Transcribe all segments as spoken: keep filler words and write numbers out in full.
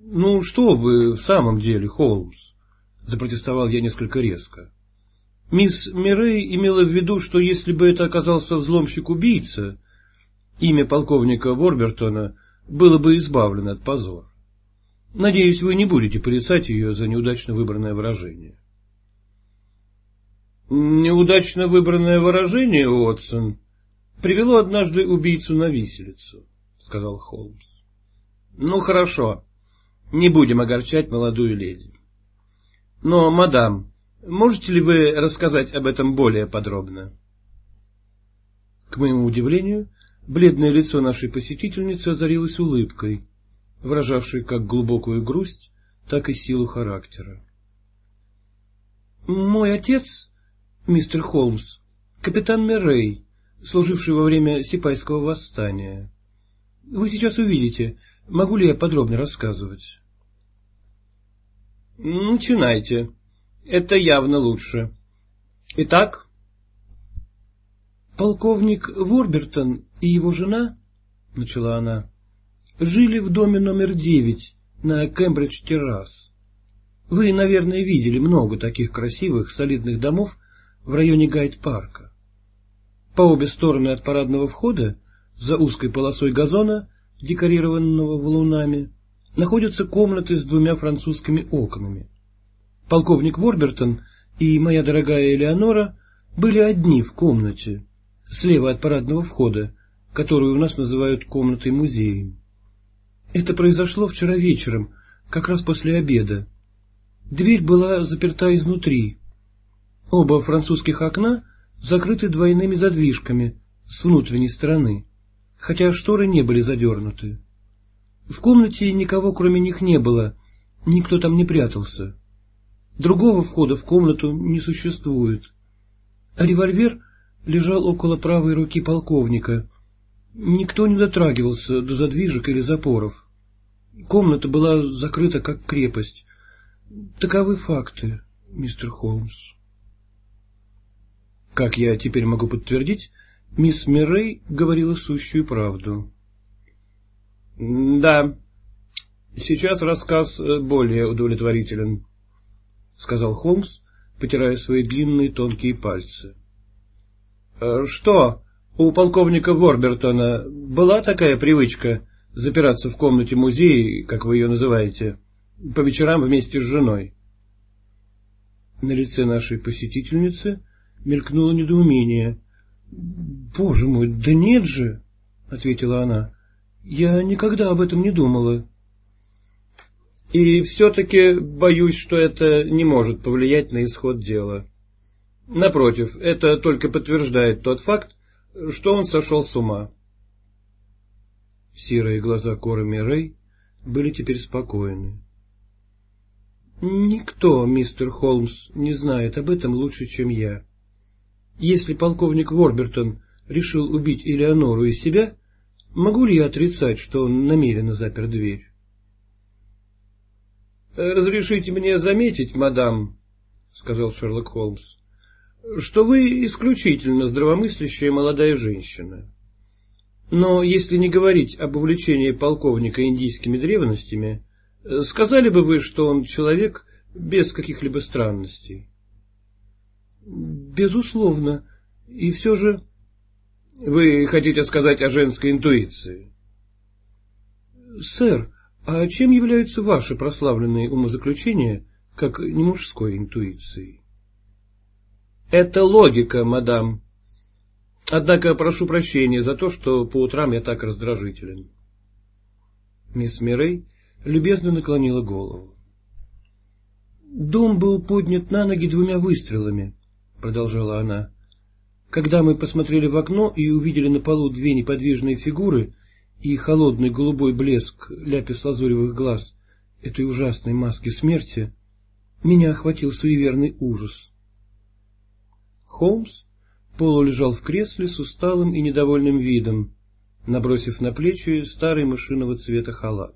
Ну, что вы в самом деле, Холмс? Запротестовал я несколько резко. Мисс Миррей имела в виду, что если бы это оказался взломщик-убийца, имя полковника Ворбертона было бы избавлено от позора. Надеюсь, вы не будете порицать ее за неудачно выбранное выражение. Неудачно выбранное выражение, Уотсон, привело однажды убийцу на виселицу, сказал Холмс. Ну, хорошо, не будем огорчать молодую леди. Но, мадам, можете ли вы рассказать об этом более подробно? К моему удивлению, бледное лицо нашей посетительницы озарилось улыбкой, выражавшей как глубокую грусть, так и силу характера. Мой отец, мистер Холмс, капитан Миррей, служивший во время Сипайского восстания. Вы сейчас увидите, могу ли я подробно рассказывать. Начинайте. Это явно лучше. Итак, полковник Ворбертон и его жена, начала она, жили в доме номер девять на Кембридж-террас. Вы, наверное, видели много таких красивых, солидных домов в районе Гайд-парка. По обе стороны от парадного входа, за узкой полосой газона, декорированного валунами, находятся комнаты с двумя французскими окнами. Полковник Ворбертон и моя дорогая Элеонора были одни в комнате, слева от парадного входа, которую у нас называют комнатой-музеем. Это произошло вчера вечером, как раз после обеда. Дверь была заперта изнутри. Оба французских окна закрыты двойными задвижками с внутренней стороны, хотя шторы не были задернуты. В комнате никого кроме них не было, никто там не прятался. Другого входа в комнату не существует. А револьвер лежал около правой руки полковника. Никто не дотрагивался до задвижек или запоров. Комната была закрыта как крепость. Таковы факты, мистер Холмс. Как я теперь могу подтвердить, мисс Миррей говорила сущую правду. Да, сейчас рассказ более удовлетворителен, сказал Холмс, потирая свои длинные тонкие пальцы. Что, у полковника Ворбертона была такая привычка запираться в комнате музея, как вы ее называете, по вечерам вместе с женой? На лице нашей посетительницы мелькнуло недоумение. Боже мой, да нет же, ответила она. Я никогда об этом не думала. И все-таки боюсь, что это не может повлиять на исход дела. Напротив, это только подтверждает тот факт, что он сошел с ума. Серые глаза Коры Миррей были теперь спокойны. Никто, мистер Холмс, не знает об этом лучше, чем я. Если полковник Ворбертон решил убить Элеонору и себя, могу ли я отрицать, что он намеренно запер дверь? — Разрешите мне заметить, мадам, — сказал Шерлок Холмс, — что вы исключительно здравомыслящая молодая женщина. Но если не говорить об увлечении полковника индийскими древностями, сказали бы вы, что он человек без каких-либо странностей? — Безусловно. И все же... — Вы хотите сказать о женской интуиции? — Сэр, а чем являются ваши прославленные умозаключения, как не мужской интуицией? — Это логика, мадам. Однако прошу прощения за то, что по утрам я так раздражителен. Мисс Миррей любезно наклонила голову. — Дом был поднят на ноги двумя выстрелами, — продолжала она. Когда мы посмотрели в окно и увидели на полу две неподвижные фигуры и холодный голубой блеск ляпис-лазуревых глаз этой ужасной маски смерти, меня охватил суеверный ужас. Холмс полулежал в кресле с усталым и недовольным видом, набросив на плечи старый мышиного цвета халат.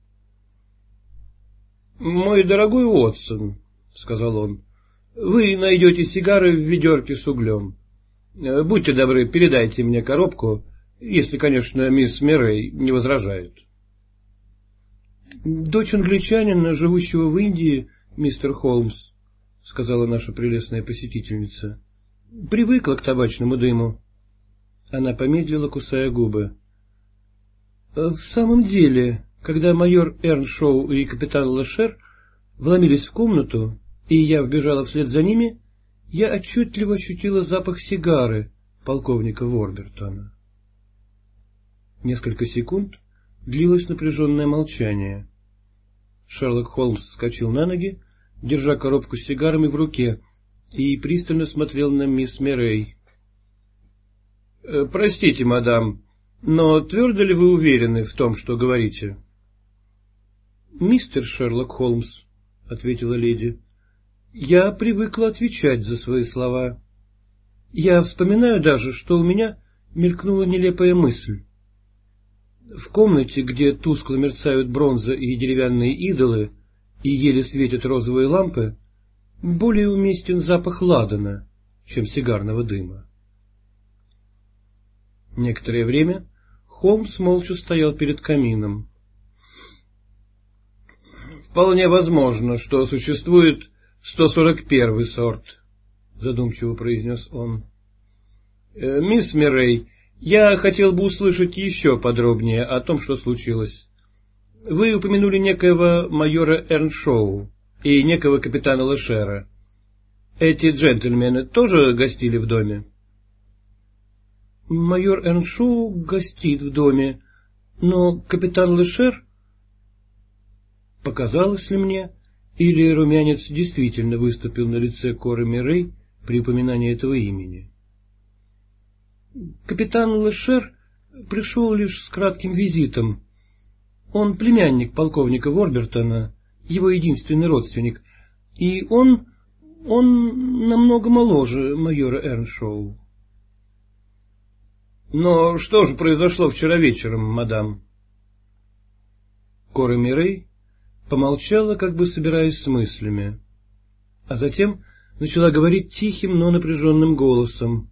— Мой дорогой Уотсон, — сказал он, — вы найдете сигары в ведерке с углем. Будьте добры, передайте мне коробку, если, конечно, мисс Миррей не возражает. Дочь англичанина, живущего в Индии, мистер Холмс, — сказала наша прелестная посетительница, — привыкла к табачному дыму. Она помедлила, кусая губы. В самом деле, когда майор Эрншоу и капитан Лешер вломились в комнату, и я вбежала вслед за ними, я отчетливо ощутила запах сигары полковника Ворбертона. Несколько секунд длилось напряженное молчание. Шерлок Холмс вскочил на ноги, держа коробку с сигарами в руке, и пристально смотрел на мисс Миррей. — Простите, мадам, но твердо ли вы уверены в том, что говорите? — Мистер Шерлок Холмс, — ответила леди, — я привыкла отвечать за свои слова. Я вспоминаю даже, что у меня мелькнула нелепая мысль. В комнате, где тускло мерцают бронза и деревянные идолы и еле светят розовые лампы, более уместен запах ладана, чем сигарного дыма. Некоторое время Холмс молча стоял перед камином. — Вполне возможно, что существует сто сорок первый сорт, — задумчиво произнес он. — Мисс Миррей, я хотел бы услышать еще подробнее о том, что случилось. Вы упомянули некоего майора Эрншоу и некого капитана Лешера. Эти джентльмены тоже гостили в доме? — Майор Эрншоу гостит в доме, но капитан Лешер... Показалось ли мне, или румянец действительно выступил на лице Коры Миррей при упоминании этого имени? Капитан Лешер пришел лишь с кратким визитом. Он племянник полковника Ворбертона, его единственный родственник, и он... он намного моложе майора Эрншоу. — Но что же произошло вчера вечером, мадам? Кора Миррей помолчала, как бы собираясь с мыслями, а затем начала говорить тихим, но напряженным голосом.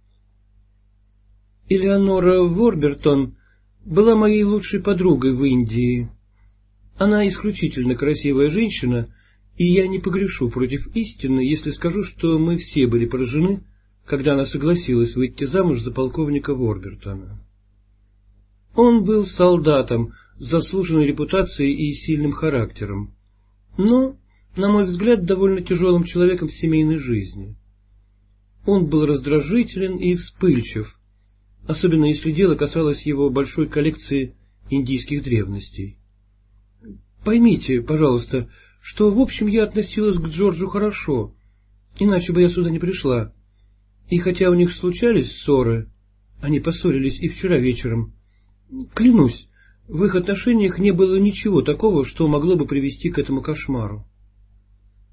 Элеонора Ворбертон была моей лучшей подругой в Индии. Она исключительно красивая женщина, и я не погрешу против истины, если скажу, что мы все были поражены, когда она согласилась выйти замуж за полковника Ворбертона. Он был солдатом с заслуженной репутацией и сильным характером, но, на мой взгляд, довольно тяжелым человеком в семейной жизни. Он был раздражителен и вспыльчив, особенно если дело касалось его большой коллекции индийских древностей. Поймите, пожалуйста, что в общем я относилась к Джорджу хорошо, иначе бы я сюда не пришла. И хотя у них случались ссоры, они поссорились и вчера вечером, клянусь, в их отношениях не было ничего такого, что могло бы привести к этому кошмару.